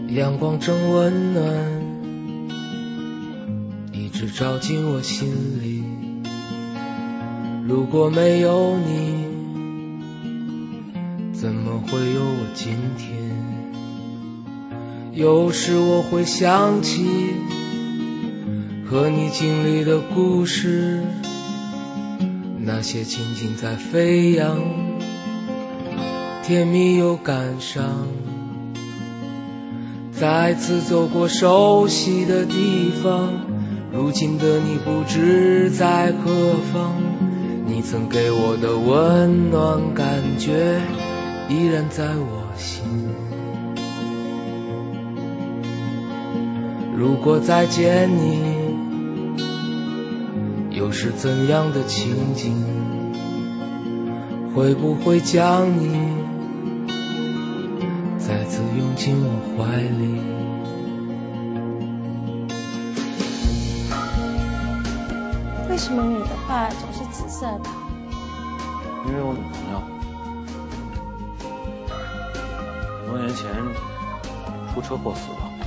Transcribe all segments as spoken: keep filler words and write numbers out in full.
阳光正温暖，一直照进我心里。如果没有你，怎么会有我今天？有时我会想起和你经历的故事，那些情景在飞扬，甜蜜又感伤。再次走过熟悉的地方，如今的你不知在何方，你曾给我的温暖感觉依然在我心。如果再见你，又是怎样的情景？会不会将你再次拥进我怀里？ 为什么你的画总是紫色的？ 因为我女朋友很多年前出车祸死了，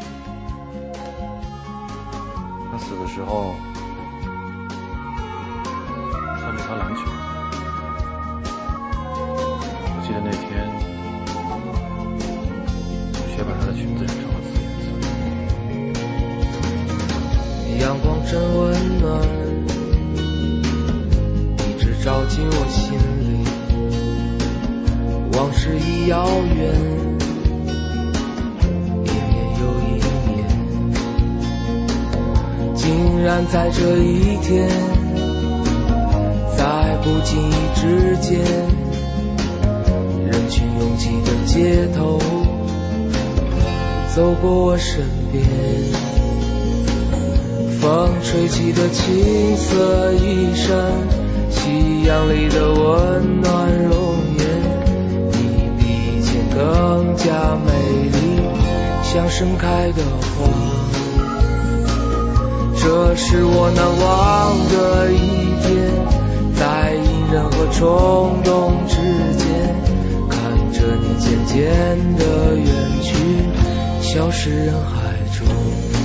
她死的时候穿了一条蓝裙子，我记得那天雪把她的裙子染成了紫颜色。 阳光真温暖，一直照进我心里。往事已遥远，一年又一年，竟然在这一天，在不经意之间，人群拥挤的街头，走过我身边。风吹起的青色衣衫，夕阳里的温暖容颜，你比以前更加美丽，像盛开的花。这是我难忘的一天，在隐忍和冲动之间，看着你渐渐的远去，消失人海中。